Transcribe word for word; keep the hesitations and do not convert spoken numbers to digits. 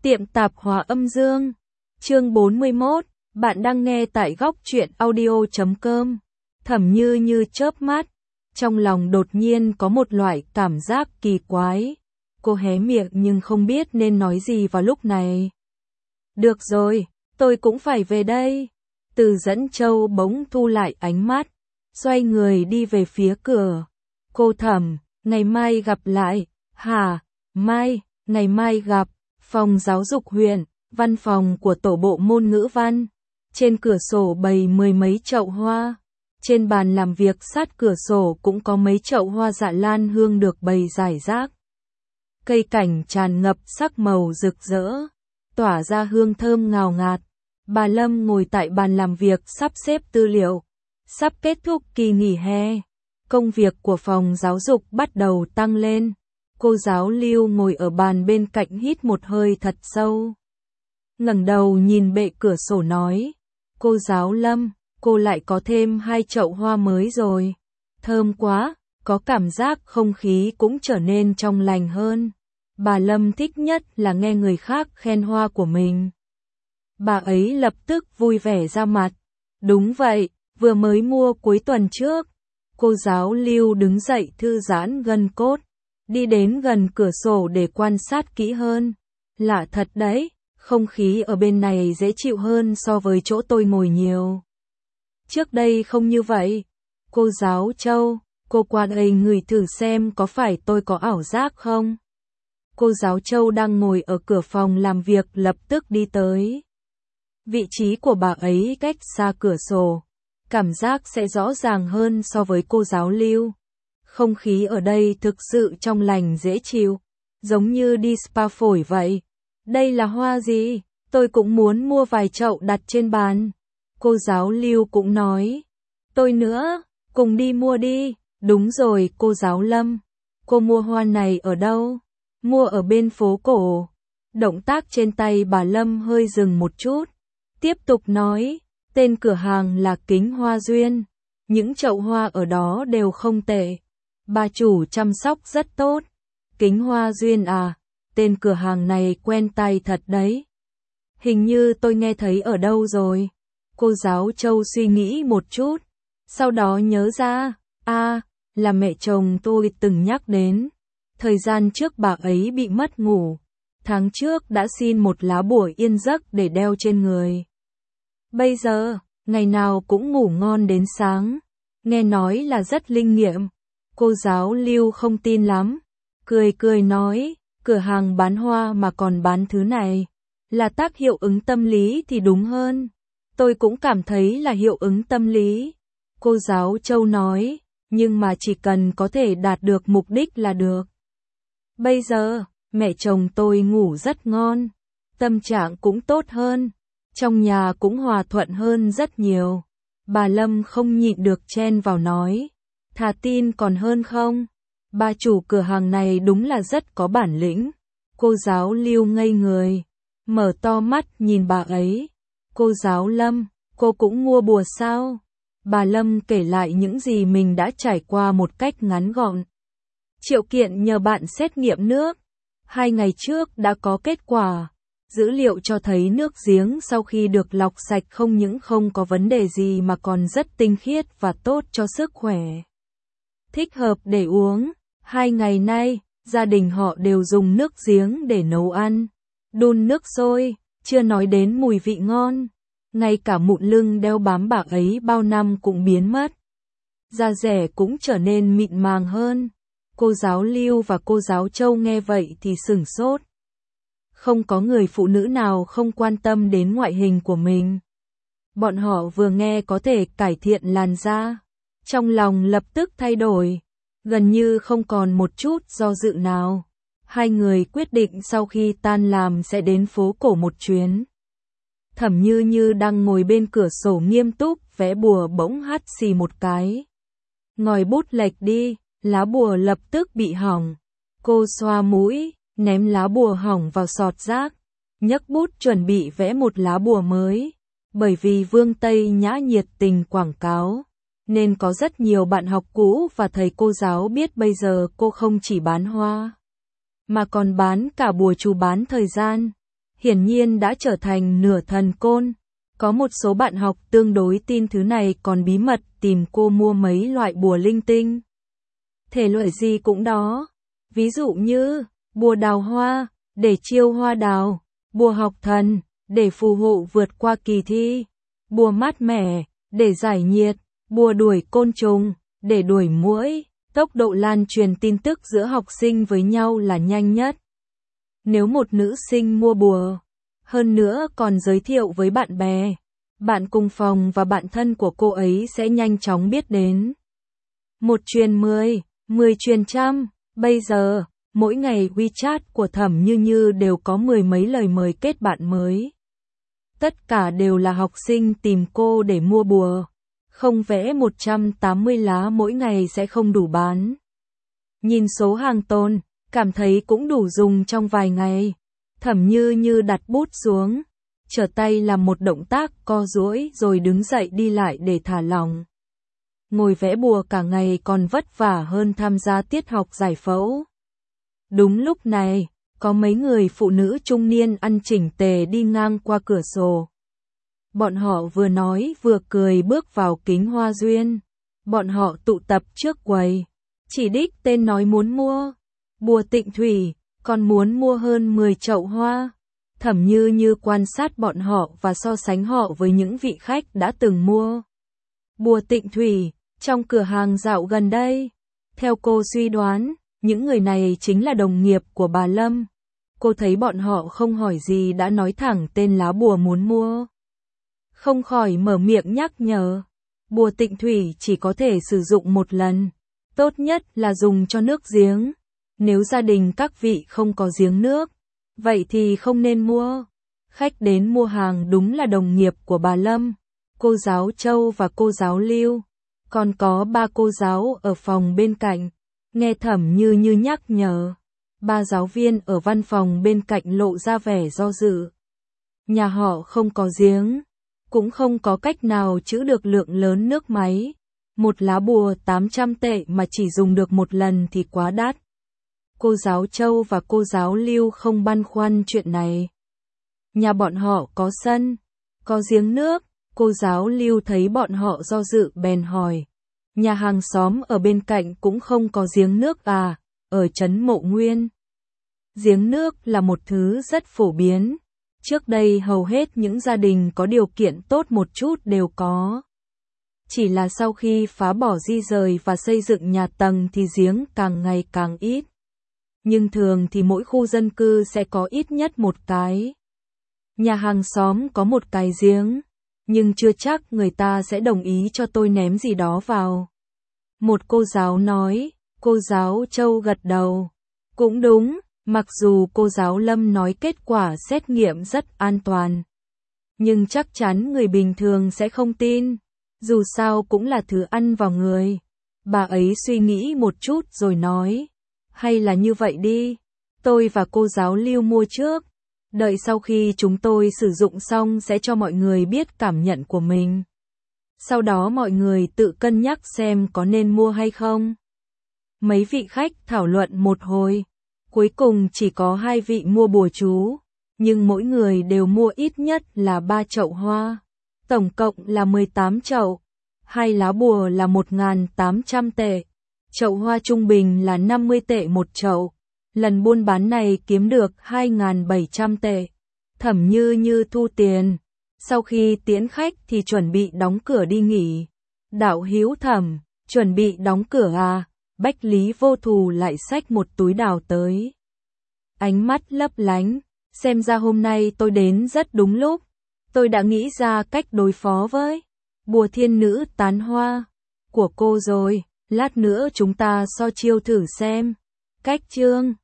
Tiệm tạp hóa âm dương. Chương bốn mươi mốt, bạn đang nghe tại góc truyện audio chấm com. Thẩm Như Như chớp mắt, trong lòng đột nhiên có một loại cảm giác kỳ quái. Cô hé miệng nhưng không biết nên nói gì vào lúc này. Được rồi, tôi cũng phải về đây. Từ Dẫn Châu bỗng thu lại ánh mắt, xoay người đi về phía cửa. Cô Thẩm, ngày mai gặp lại. Hả? Mai, ngày mai gặp. Phòng giáo dục huyện, văn phòng của tổ bộ môn ngữ văn. Trên cửa sổ bày mười mấy chậu hoa. Trên bàn làm việc sát cửa sổ cũng có mấy chậu hoa dạ lan hương được bày rải rác. Cây cảnh tràn ngập sắc màu rực rỡ, tỏa ra hương thơm ngào ngạt. Bà Lâm ngồi tại bàn làm việc sắp xếp tư liệu. Sắp kết thúc kỳ nghỉ hè, công việc của phòng giáo dục bắt đầu tăng lên. Cô giáo Lưu ngồi ở bàn bên cạnh hít một hơi thật sâu. Ngẩng đầu nhìn bệ cửa sổ nói, cô giáo Lâm, cô lại có thêm hai chậu hoa mới rồi. Thơm quá, có cảm giác không khí cũng trở nên trong lành hơn. Bà Lâm thích nhất là nghe người khác khen hoa của mình. Bà ấy lập tức vui vẻ ra mặt. Đúng vậy, vừa mới mua cuối tuần trước. Cô giáo Lưu đứng dậy thư giãn gân cốt, đi đến gần cửa sổ để quan sát kỹ hơn. Lạ thật đấy, không khí ở bên này dễ chịu hơn so với chỗ tôi ngồi nhiều. Trước đây không như vậy. Cô giáo Châu, cô qua đây ngửi thử xem có phải tôi có ảo giác không? Cô giáo Châu đang ngồi ở cửa phòng làm việc lập tức đi tới. Vị trí của bà ấy cách xa cửa sổ, cảm giác sẽ rõ ràng hơn so với cô giáo Lưu. Không khí ở đây thực sự trong lành dễ chịu, giống như đi spa phổi vậy. Đây là hoa gì? Tôi cũng muốn mua vài chậu đặt trên bàn. Cô giáo Lưu cũng nói. Tôi nữa, cùng đi mua đi. Đúng rồi cô giáo Lâm. Cô mua hoa này ở đâu? Mua ở bên phố cổ. Động tác trên tay bà Lâm hơi dừng một chút. Tiếp tục nói, tên cửa hàng là Kính Hoa Duyên. Những chậu hoa ở đó đều không tệ. Bà chủ chăm sóc rất tốt. Kính Hoa Duyên à, tên cửa hàng này quen tai thật đấy. Hình như tôi nghe thấy ở đâu rồi. Cô giáo Châu suy nghĩ một chút, sau đó nhớ ra, à, là mẹ chồng tôi từng nhắc đến. Thời gian trước bà ấy bị mất ngủ, tháng trước đã xin một lá bùa yên giấc để đeo trên người. Bây giờ, ngày nào cũng ngủ ngon đến sáng, nghe nói là rất linh nghiệm. Cô giáo Lưu không tin lắm, cười cười nói, cửa hàng bán hoa mà còn bán thứ này, là tác hiệu ứng tâm lý thì đúng hơn. Tôi cũng cảm thấy là hiệu ứng tâm lý. Cô giáo Châu nói, nhưng mà chỉ cần có thể đạt được mục đích là được. Bây giờ, mẹ chồng tôi ngủ rất ngon, tâm trạng cũng tốt hơn, trong nhà cũng hòa thuận hơn rất nhiều. Bà Lâm không nhịn được chen vào nói, thà tin còn hơn không? Bà chủ cửa hàng này đúng là rất có bản lĩnh. Cô giáo Lưu ngây người, mở to mắt nhìn bà ấy. Cô giáo Lâm, cô cũng mua bùa sao? Bà Lâm kể lại những gì mình đã trải qua một cách ngắn gọn. Triệu kiện nhờ bạn xét nghiệm nước. Hai ngày trước đã có kết quả. Dữ liệu cho thấy nước giếng sau khi được lọc sạch không những không có vấn đề gì mà còn rất tinh khiết và tốt cho sức khỏe. Thích hợp để uống. Hai ngày nay, gia đình họ đều dùng nước giếng để nấu ăn. Đun nước sôi, chưa nói đến mùi vị ngon. Ngay cả mụn lưng đeo bám bà ấy bao năm cũng biến mất. Da dẻ cũng trở nên mịn màng hơn. Cô giáo Lưu và cô giáo Châu nghe vậy thì sửng sốt. Không có người phụ nữ nào không quan tâm đến ngoại hình của mình. Bọn họ vừa nghe có thể cải thiện làn da, trong lòng lập tức thay đổi, gần như không còn một chút do dự nào. Hai người quyết định sau khi tan làm sẽ đến phố cổ một chuyến. Thẩm Như Như đang ngồi bên cửa sổ nghiêm túc vẽ bùa bỗng hắt xì một cái. Ngòi bút lệch đi, lá bùa lập tức bị hỏng. Cô xoa mũi, ném lá bùa hỏng vào sọt rác, nhấc bút chuẩn bị vẽ một lá bùa mới. Bởi vì Vương Tây Nhã nhiệt tình quảng cáo, nên có rất nhiều bạn học cũ và thầy cô giáo biết bây giờ cô không chỉ bán hoa, mà còn bán cả bùa chú bán thời gian. hiển nhiên đã trở thành nửa thần côn. Có một số bạn học tương đối tin thứ này còn bí mật tìm cô mua mấy loại bùa linh tinh. Thể loại gì cũng đó. Ví dụ như, bùa đào hoa, để chiêu hoa đào, bùa học thần, để phù hộ vượt qua kỳ thi, bùa mát mẻ, để giải nhiệt, bùa đuổi côn trùng, để đuổi muỗi. Tốc độ lan truyền tin tức giữa học sinh với nhau là nhanh nhất. Nếu một nữ sinh mua bùa, hơn nữa còn giới thiệu với bạn bè, bạn cùng phòng và bạn thân của cô ấy sẽ nhanh chóng biết đến. Một truyền mười, mười truyền trăm, bây giờ, mỗi ngày WeChat của Thẩm Như Như đều có mười mấy lời mời kết bạn mới. Tất cả đều là học sinh tìm cô để mua bùa. Không vẽ một trăm tám mươi lá mỗi ngày sẽ không đủ bán. Nhìn số hàng tồn, cảm thấy cũng đủ dùng trong vài ngày. Thẩm Như Như đặt bút xuống, trở tay làm một động tác co duỗi rồi đứng dậy đi lại để thả lỏng. Ngồi vẽ bùa cả ngày còn vất vả hơn tham gia tiết học giải phẫu. Đúng lúc này, có mấy người phụ nữ trung niên ăn chỉnh tề đi ngang qua cửa sổ. Bọn họ vừa nói vừa cười bước vào kính hoa duyên. Bọn họ tụ tập trước quầy. Chỉ đích tên nói muốn mua. Bùa tịnh thủy, còn muốn mua hơn mười chậu hoa. Thẩm Như Như quan sát bọn họ và so sánh họ với những vị khách đã từng mua bùa tịnh thủy trong cửa hàng dạo gần đây. Theo cô suy đoán, những người này chính là đồng nghiệp của bà Lâm. Cô thấy bọn họ không hỏi gì đã nói thẳng tên lá bùa muốn mua. Không khỏi mở miệng nhắc nhở. Bùa tịnh thủy chỉ có thể sử dụng một lần. Tốt nhất là dùng cho nước giếng. Nếu gia đình các vị không có giếng nước, vậy thì không nên mua. Khách đến mua hàng đúng là đồng nghiệp của bà Lâm, cô giáo Châu và cô giáo Lưu. Còn có ba cô giáo ở phòng bên cạnh. Nghe Thẩm Như Như nhắc nhở, ba giáo viên ở văn phòng bên cạnh lộ ra vẻ do dự. Nhà họ không có giếng, cũng không có cách nào trữ được lượng lớn nước máy. Một lá bùa tám trăm tệ mà chỉ dùng được một lần thì quá đắt. Cô giáo Châu và cô giáo Lưu không băn khoăn chuyện này. Nhà bọn họ có sân, có giếng nước. Cô giáo Lưu thấy bọn họ do dự bèn hỏi. Nhà hàng xóm ở bên cạnh cũng không có giếng nước à, ở trấn Mộ Nguyên. Giếng nước là một thứ rất phổ biến. Trước đây hầu hết những gia đình có điều kiện tốt một chút đều có. Chỉ là sau khi phá bỏ di rời và xây dựng nhà tầng thì giếng càng ngày càng ít. Nhưng thường thì mỗi khu dân cư sẽ có ít nhất một cái. Nhà hàng xóm có một cái giếng, nhưng chưa chắc người ta sẽ đồng ý cho tôi ném gì đó vào. Một cô giáo nói, cô giáo Châu gật đầu. Cũng đúng, mặc dù cô giáo Lâm nói kết quả xét nghiệm rất an toàn. Nhưng chắc chắn người bình thường sẽ không tin. Dù sao cũng là thứ ăn vào người. Bà ấy suy nghĩ một chút rồi nói. Hay là như vậy đi. Tôi và cô giáo Lưu mua trước. Đợi sau khi chúng tôi sử dụng xong sẽ cho mọi người biết cảm nhận của mình. Sau đó mọi người tự cân nhắc xem có nên mua hay không. Mấy vị khách thảo luận một hồi. Cuối cùng chỉ có hai vị mua bùa chú. Nhưng mỗi người đều mua ít nhất là ba chậu hoa. Tổng cộng là mười tám chậu. Hai lá bùa là một nghìn tám trăm tệ. Chậu hoa trung bình là năm mươi tệ một chậu. Lần buôn bán này kiếm được hai nghìn bảy trăm tệ. Thẩm Như Như thu tiền. Sau khi tiễn khách thì chuẩn bị đóng cửa đi nghỉ. Đạo hữu Thẩm, chuẩn bị đóng cửa à? Bách Lý Vô Thù lại xách một túi đào tới. Ánh mắt lấp lánh. Xem ra hôm nay tôi đến rất đúng lúc. Tôi đã nghĩ ra cách đối phó với bùa thiên nữ tán hoa của cô rồi. Lát nữa chúng ta so chiêu thử xem. Cách chương